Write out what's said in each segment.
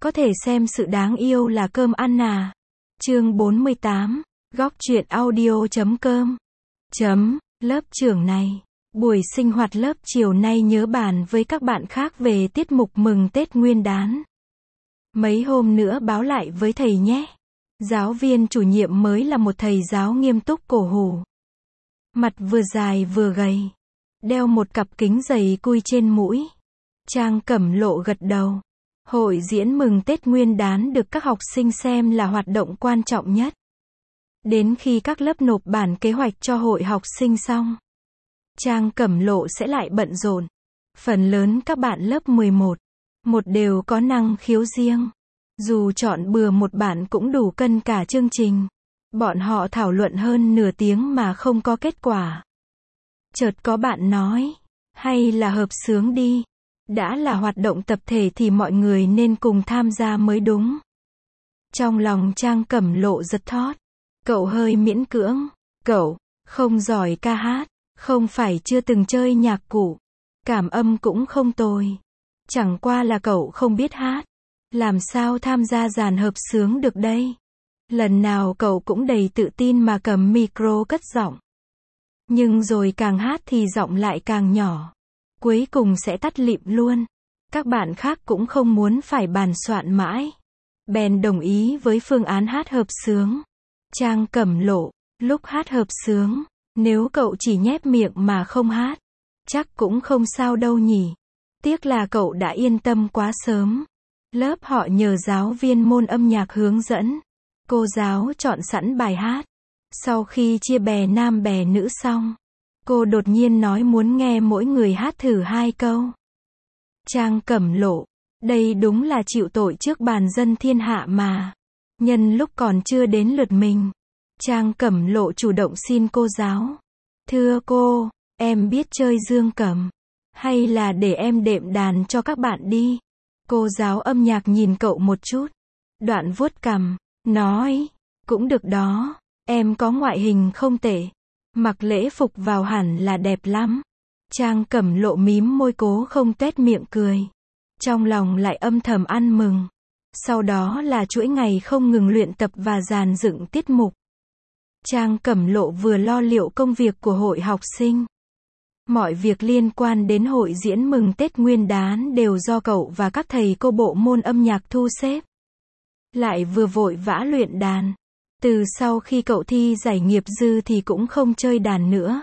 Có thể xem sự đáng yêu là cơm ăn à. Chương 48, góc truyện audio.com. Lớp trưởng này. Buổi sinh hoạt lớp chiều nay nhớ bàn với các bạn khác về tiết mục mừng Tết Nguyên đán. Mấy hôm nữa báo lại với thầy nhé. Giáo viên chủ nhiệm mới là một thầy giáo nghiêm túc cổ hủ. Mặt vừa dài vừa gầy. Đeo một cặp kính dày cui trên mũi. Trang Cẩm Lộ gật đầu. Hội diễn mừng Tết Nguyên đán được các học sinh xem là hoạt động quan trọng nhất. Đến khi các lớp nộp bản kế hoạch cho hội học sinh xong, Trang Cẩm Lộ sẽ lại bận rộn. Phần lớn các bạn lớp 11 đều có năng khiếu riêng. Dù chọn bừa một bản cũng đủ cân cả chương trình. Bọn họ thảo luận hơn nửa tiếng mà không có kết quả. Chợt có bạn nói, hay là hợp xướng đi. Đã là hoạt động tập thể thì mọi người nên cùng tham gia mới đúng. Trong lòng Trang Cẩm Lộ giật thót. Cậu hơi miễn cưỡng. Cậu không giỏi ca hát, không phải chưa từng chơi nhạc cụ, cảm âm cũng không tồi. Chẳng qua là cậu không biết hát. Làm sao tham gia dàn hợp xướng được đây? Lần nào cậu cũng đầy tự tin mà cầm micro cất giọng. Nhưng rồi càng hát thì giọng lại càng nhỏ. Cuối cùng sẽ tắt lịm luôn. Các bạn khác cũng không muốn phải bàn soạn mãi. Bèn đồng ý với phương án hát hợp xướng. Trang Cẩm Lộ, lúc hát hợp xướng, nếu cậu chỉ nhép miệng mà không hát, chắc cũng không sao đâu nhỉ. Tiếc là cậu đã yên tâm quá sớm. Lớp họ nhờ giáo viên môn âm nhạc hướng dẫn. Cô giáo chọn sẵn bài hát. Sau khi chia bè nam bè nữ xong, cô đột nhiên nói muốn nghe mỗi người hát thử 2 câu. Trang Cẩm Lộ, đây đúng là chịu tội trước bàn dân thiên hạ mà. Nhân lúc còn chưa đến lượt mình, Trang Cẩm Lộ chủ động xin cô giáo. Thưa cô, em biết chơi dương cầm. Hay là để em đệm đàn cho các bạn đi. Cô giáo âm nhạc nhìn cậu một chút. Đoạn vuốt cằm, nói, cũng được đó, em có ngoại hình không tệ. Mặc lễ phục vào hẳn là đẹp lắm. Trang Cẩm Lộ mím môi cố không tuét miệng cười. Trong lòng lại âm thầm ăn mừng. Sau đó là chuỗi ngày không ngừng luyện tập và dàn dựng tiết mục. Trang Cẩm Lộ vừa lo liệu công việc của hội học sinh. Mọi việc liên quan đến hội diễn mừng Tết Nguyên đán đều do cậu và các thầy cô bộ môn âm nhạc thu xếp. Lại vừa vội vã luyện đàn. Từ sau khi cậu thi giải nghiệp dư thì cũng không chơi đàn nữa.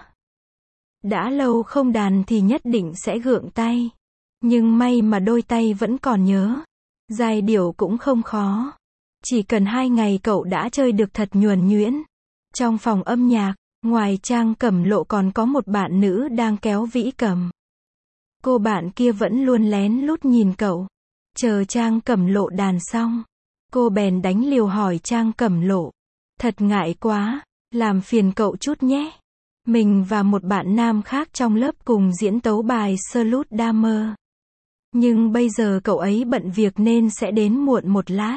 Đã lâu không đàn thì nhất định sẽ gượng tay. Nhưng may mà đôi tay vẫn còn nhớ. Giai điệu cũng không khó. Chỉ cần 2 ngày cậu đã chơi được thật nhuần nhuyễn. Trong phòng âm nhạc, ngoài Trang Cẩm Lộ còn có một bạn nữ đang kéo vĩ cầm. Cô bạn kia vẫn luôn lén lút nhìn cậu. Chờ Trang Cẩm Lộ đàn xong, cô bèn đánh liều hỏi Trang Cẩm Lộ. Thật ngại quá, làm phiền cậu chút nhé. Mình và một bạn nam khác trong lớp cùng diễn tấu bài Salute Damer. Nhưng bây giờ cậu ấy bận việc nên sẽ đến muộn một lát.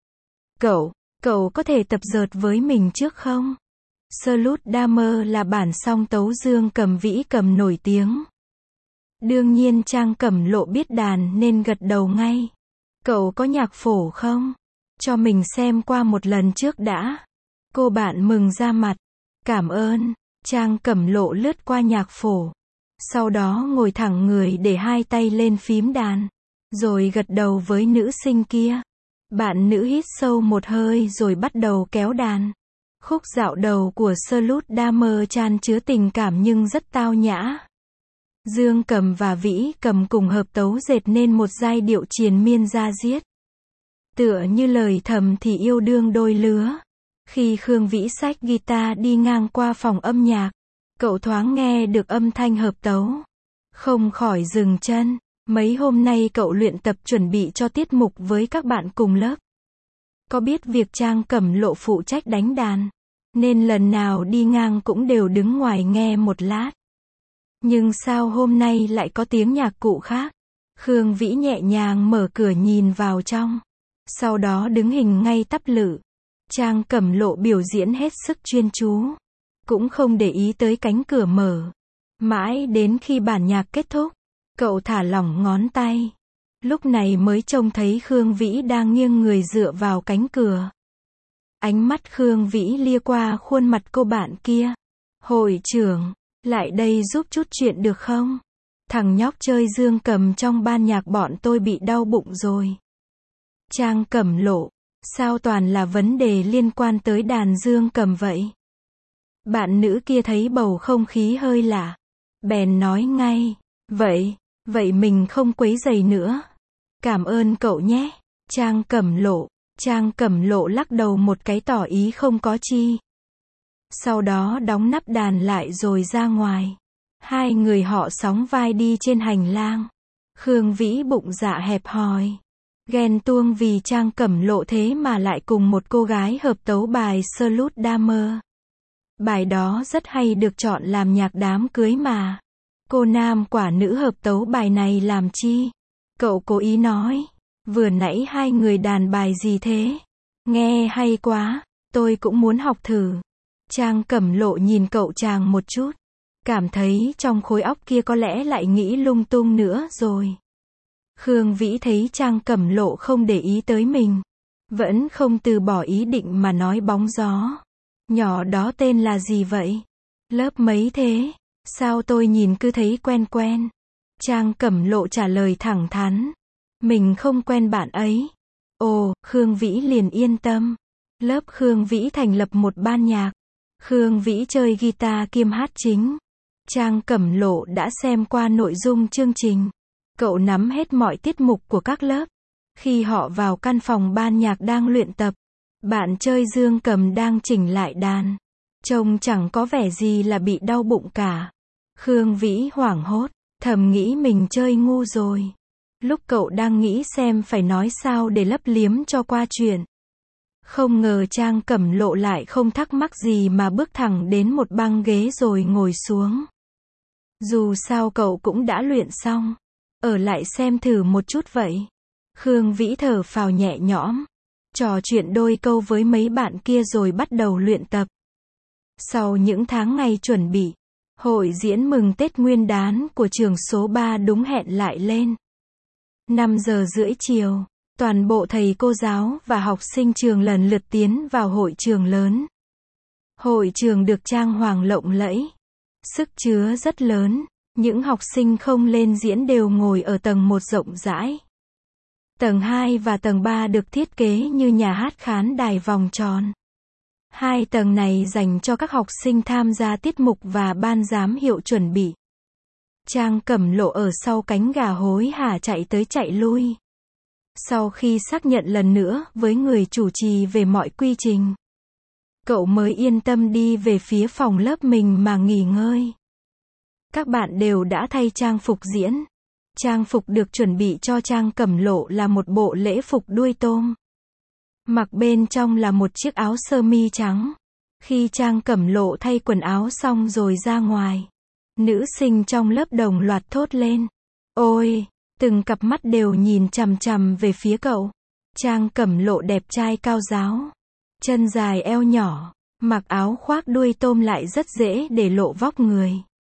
Cậu có thể tập dượt với mình trước không? Salute Damer là bản song tấu dương cầm vĩ cầm nổi tiếng. Đương nhiên Trang Cẩm Lộ biết đàn nên gật đầu ngay. Cậu có nhạc phổ không? Cho mình xem qua một lần trước đã. Cô bạn mừng ra mặt. Cảm ơn. Trang Cẩm Lộ lướt qua nhạc phổ. Sau đó ngồi thẳng người để 2 tay lên phím đàn. Rồi gật đầu với nữ sinh kia. Bạn nữ hít sâu một hơi rồi bắt đầu kéo đàn. Khúc dạo đầu của Salute Damer chan chứa tình cảm nhưng rất tao nhã. Dương cầm và vĩ cầm cùng hợp tấu dệt nên một giai điệu triền miên da diết. Tựa như lời thầm thì yêu đương đôi lứa. Khi Khương Vĩ xách guitar đi ngang qua phòng âm nhạc, cậu thoáng nghe được âm thanh hợp tấu. Không khỏi dừng chân. Mấy hôm nay cậu luyện tập chuẩn bị cho tiết mục với các bạn cùng lớp. Có biết việc Trang Cẩm Lộ phụ trách đánh đàn, nên lần nào đi ngang cũng đều đứng ngoài nghe một lát. Nhưng sao hôm nay lại có tiếng nhạc cụ khác? Khương Vĩ nhẹ nhàng mở cửa nhìn vào trong. Sau đó đứng hình ngay tắp lự. Trang Cẩm Lộ biểu diễn hết sức chuyên chú. Cũng không để ý tới cánh cửa mở. Mãi đến khi bản nhạc kết thúc, cậu thả lỏng ngón tay. Lúc này mới trông thấy Khương Vĩ đang nghiêng người dựa vào cánh cửa. Ánh mắt Khương Vĩ lia qua khuôn mặt cô bạn kia. Hội trưởng, lại đây giúp chút chuyện được không? Thằng nhóc chơi dương cầm trong ban nhạc bọn tôi bị đau bụng rồi. Trang Cẩm Lộ, sao toàn là vấn đề liên quan tới đàn dương cầm vậy? Bạn nữ kia thấy bầu không khí hơi lạ, bèn nói ngay, vậy mình không quấy rầy nữa. Cảm ơn cậu nhé. Trang Cẩm Lộ lắc đầu một cái tỏ ý không có chi. Sau đó đóng nắp đàn lại rồi ra ngoài. Hai người họ sóng vai đi trên hành lang. Khương Vĩ bụng dạ hẹp hòi, ghen tuông vì Trang Cẩm Lộ thế mà lại cùng một cô gái hợp tấu bài Salute Damer. Bài đó rất hay được chọn làm nhạc đám cưới mà. Cô nam quả nữ hợp tấu bài này làm chi? Cậu cố ý nói, vừa nãy hai người đàn bài gì thế? Nghe hay quá, tôi cũng muốn học thử. Trang Cẩm Lộ nhìn cậu chàng một chút, cảm thấy trong khối óc kia có lẽ lại nghĩ lung tung nữa rồi. Khương Vĩ thấy Trang Cẩm Lộ không để ý tới mình, vẫn không từ bỏ ý định mà nói bóng gió. Nhỏ đó tên là gì vậy? Lớp mấy thế? Sao tôi nhìn cứ thấy quen quen? Trang Cẩm Lộ trả lời thẳng thắn. Mình không quen bạn ấy. Ồ, Khương Vĩ liền yên tâm. Lớp Khương Vĩ thành lập một ban nhạc. Khương Vĩ chơi guitar kiêm hát chính. Trang Cẩm Lộ đã xem qua nội dung chương trình. Cậu nắm hết mọi tiết mục của các lớp. Khi họ vào căn phòng ban nhạc đang luyện tập, bạn chơi dương cầm đang chỉnh lại đàn. Trông chẳng có vẻ gì là bị đau bụng cả. Khương Vĩ hoảng hốt, thầm nghĩ mình chơi ngu rồi. Lúc cậu đang nghĩ xem phải nói sao để lấp liếm cho qua chuyện, không ngờ Trang Cẩm Lộ lại không thắc mắc gì mà bước thẳng đến một băng ghế rồi ngồi xuống. Dù sao cậu cũng đã luyện xong, ở lại xem thử một chút vậy. Khương Vĩ thở phào nhẹ nhõm, trò chuyện đôi câu với mấy bạn kia rồi bắt đầu luyện tập. Sau những tháng ngày chuẩn bị, hội diễn mừng Tết Nguyên đán của trường số 3 đúng hẹn lại lên. 5 giờ rưỡi chiều, toàn bộ thầy cô giáo và học sinh trường lần lượt tiến vào hội trường lớn. Hội trường được trang hoàng lộng lẫy, sức chứa rất lớn, những học sinh không lên diễn đều ngồi ở tầng 1 rộng rãi. Tầng 2 và tầng 3 được thiết kế như nhà hát khán đài vòng tròn. Hai tầng này dành cho các học sinh tham gia tiết mục và ban giám hiệu chuẩn bị. Trang Cẩm Lộ ở sau cánh gà hối hả chạy tới chạy lui. Sau khi xác nhận lần nữa với người chủ trì về mọi quy trình, cậu mới yên tâm đi về phía phòng lớp mình mà nghỉ ngơi. Các bạn đều đã thay trang phục diễn. Trang phục được chuẩn bị cho Trang Cẩm Lộ là một bộ lễ phục đuôi tôm. Mặc bên trong là một chiếc áo sơ mi trắng. Khi Trang Cẩm Lộ thay quần áo xong rồi ra ngoài, nữ sinh trong lớp đồng loạt thốt lên. Ôi, từng cặp mắt đều nhìn chằm chằm về phía cậu. Trang Cẩm Lộ đẹp trai cao ráo, chân dài eo nhỏ, mặc áo khoác đuôi tôm lại rất dễ để lộ vóc người.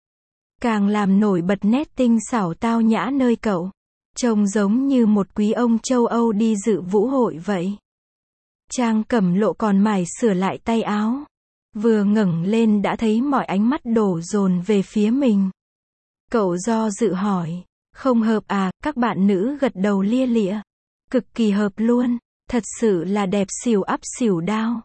Càng làm nổi bật nét tinh xảo tao nhã nơi cậu. Trông giống như một quý ông châu Âu đi dự vũ hội vậy. Trang Cẩm Lộ còn mải sửa lại tay áo. Vừa ngẩng lên đã thấy mọi ánh mắt đổ dồn về phía mình. Cậu do dự hỏi, không hợp à? Các bạn nữ gật đầu lia lịa. Cực kỳ hợp luôn, thật sự là đẹp xỉu ắp xỉu đao.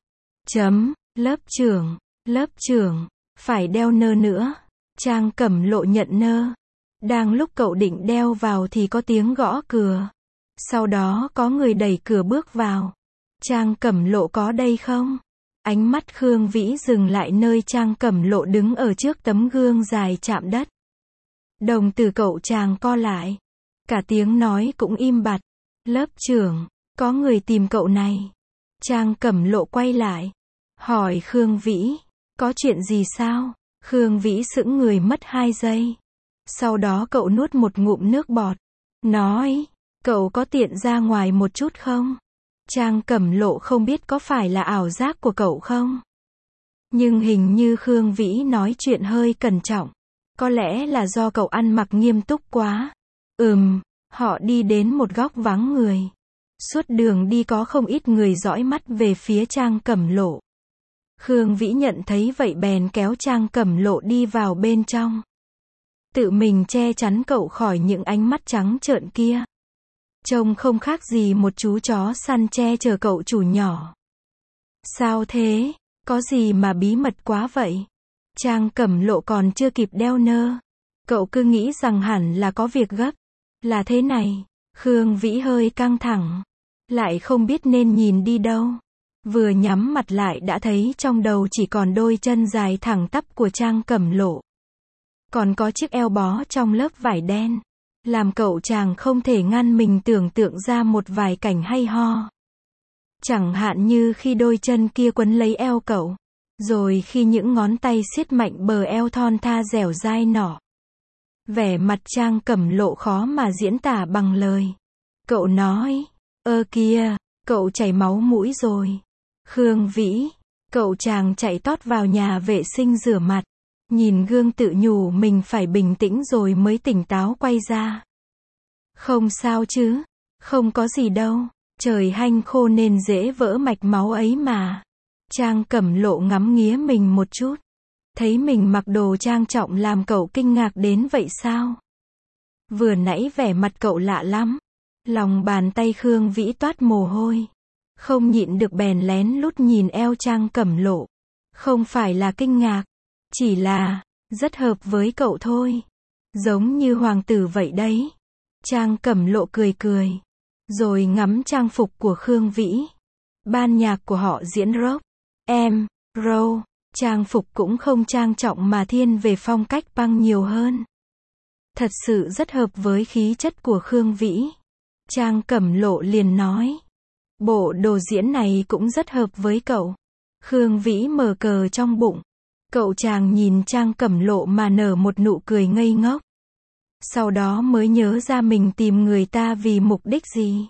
Lớp trưởng, phải đeo nơ nữa. Trang Cẩm Lộ nhận nơ. Đang lúc cậu định đeo vào thì có tiếng gõ cửa. Sau đó có người đẩy cửa bước vào. Trang Cẩm Lộ có đây không? Ánh mắt Khương Vĩ dừng lại nơi Trang Cẩm Lộ đứng ở trước tấm gương dài chạm đất. Đồng tử cậu chàng co lại. Cả tiếng nói cũng im bặt. Lớp trưởng, có người tìm cậu này. Trang Cẩm Lộ quay lại, hỏi Khương Vĩ, có chuyện gì sao? Khương Vĩ sững người mất 2 giây. Sau đó cậu nuốt một ngụm nước bọt. Nói, cậu có tiện ra ngoài một chút không? Trang Cẩm Lộ không biết có phải là ảo giác của cậu không? Nhưng hình như Khương Vĩ nói chuyện hơi cẩn trọng. Có lẽ là do cậu ăn mặc nghiêm túc quá. Họ đi đến một góc vắng người. Suốt đường đi có không ít người dõi mắt về phía Trang Cẩm Lộ. Khương Vĩ nhận thấy vậy bèn kéo Trang Cẩm Lộ đi vào bên trong. Tự mình che chắn cậu khỏi những ánh mắt trắng trợn kia. Trông không khác gì một chú chó săn che chở cậu chủ nhỏ. Sao thế? Có gì mà bí mật quá vậy? Trang Cẩm Lộ còn chưa kịp đeo nơ. Cậu cứ nghĩ rằng hẳn là có việc gấp. Là thế này. Khương Vĩ hơi căng thẳng. Lại không biết nên nhìn đi đâu. Vừa nhắm mặt lại đã thấy trong đầu chỉ còn đôi chân dài thẳng tắp của Trang Cẩm Lộ. Còn có chiếc eo bó trong lớp vải đen. Làm cậu chàng không thể ngăn mình tưởng tượng ra một vài cảnh hay ho. Chẳng hạn như khi đôi chân kia quấn lấy eo cậu. Rồi khi những ngón tay siết mạnh bờ eo thon tha dẻo dai nọ. Vẻ mặt Trang Cẩm Lộ khó mà diễn tả bằng lời. Cậu nói, ơ kìa, cậu chảy máu mũi rồi. Khương Vĩ, cậu chàng chạy tót vào nhà vệ sinh rửa mặt. Nhìn gương tự nhủ mình phải bình tĩnh rồi mới tỉnh táo quay ra. Không sao chứ, không có gì đâu, trời hanh khô nên dễ vỡ mạch máu ấy mà. Trang Cẩm Lộ ngắm nghía mình một chút. Thấy mình mặc đồ trang trọng làm cậu kinh ngạc đến vậy sao? Vừa nãy vẻ mặt cậu lạ lắm. Lòng bàn tay Khương Vĩ toát mồ hôi. Không nhịn được bèn lén lút nhìn eo Trang Cẩm Lộ. Không phải là kinh ngạc. Chỉ là, rất hợp với cậu thôi. Giống như hoàng tử vậy đấy. Trang Cẩm Lộ cười cười. Rồi ngắm trang phục của Khương Vĩ. Ban nhạc của họ diễn rock, roll. Trang phục cũng không trang trọng mà thiên về phong cách punk nhiều hơn. Thật sự rất hợp với khí chất của Khương Vĩ. Trang Cẩm Lộ liền nói. Bộ đồ diễn này cũng rất hợp với cậu. Khương Vĩ mở cờ trong bụng. Cậu chàng nhìn Trang Cẩm Lộ mà nở một nụ cười ngây ngốc. Sau đó mới nhớ ra mình tìm người ta vì mục đích gì.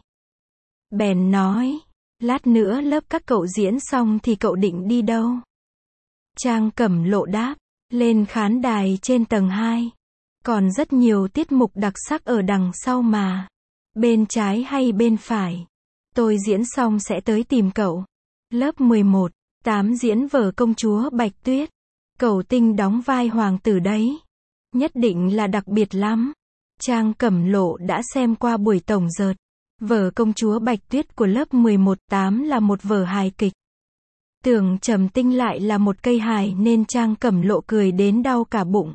Bèn nói, lát nữa lớp các cậu diễn xong thì cậu định đi đâu? Trang Cẩm Lộ đáp, lên khán đài trên tầng 2. Còn rất nhiều tiết mục đặc sắc ở đằng sau mà. Bên trái hay bên phải? Tôi diễn xong sẽ tới tìm cậu. Lớp 11, 8 diễn vở Công chúa Bạch Tuyết. Cậu Tinh đóng vai hoàng tử đấy. Nhất định là đặc biệt lắm. Trang Cẩm Lộ đã xem qua buổi tổng dợt. Vở Công chúa Bạch Tuyết của lớp 11-8 là một vở hài kịch. Tưởng Trầm Tinh lại là một cây hài nên Trang Cẩm Lộ cười đến đau cả bụng.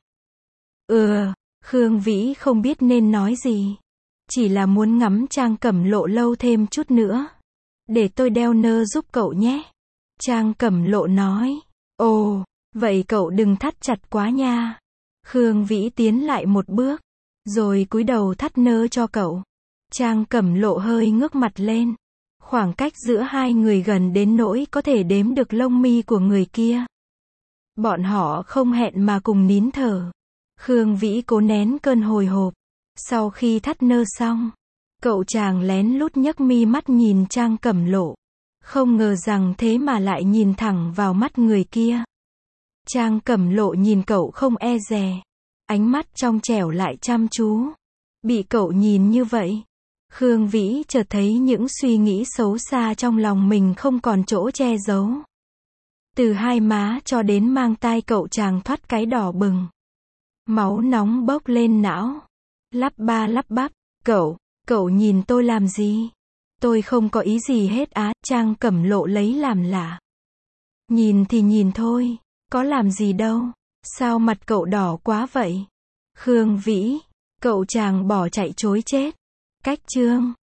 Khương Vĩ không biết nên nói gì. Chỉ là muốn ngắm Trang Cẩm Lộ lâu thêm chút nữa. Để tôi đeo nơ giúp cậu nhé. Trang Cẩm Lộ nói. Ồ, vậy cậu đừng thắt chặt quá nha. Khương Vĩ tiến lại một bước. Rồi cúi đầu thắt nơ cho cậu. Trang Cẩm Lộ hơi ngước mặt lên. Khoảng cách giữa hai người gần đến nỗi có thể đếm được lông mi của người kia. Bọn họ không hẹn mà cùng nín thở. Khương Vĩ cố nén cơn hồi hộp. Sau khi thắt nơ xong, cậu chàng lén lút nhấc mi mắt nhìn Trang Cẩm Lộ. Không ngờ rằng thế mà lại nhìn thẳng vào mắt người kia. Trang Cẩm Lộ nhìn cậu không e dè. Ánh mắt trong trẻo lại chăm chú. Bị cậu nhìn như vậy, Khương Vĩ chợt thấy những suy nghĩ xấu xa trong lòng mình không còn chỗ che giấu. Từ hai má cho đến mang tai cậu chàng thoát cái đỏ bừng. Máu nóng bốc lên não. Lắp ba lắp bắp, cậu nhìn tôi làm gì? Tôi không có ý gì hết á. Trang Cẩm Lộ lấy làm lạ. Nhìn thì nhìn thôi, có làm gì đâu. Sao mặt cậu đỏ quá vậy? Khương Vĩ, cậu chàng bỏ chạy chối chết. Cách chương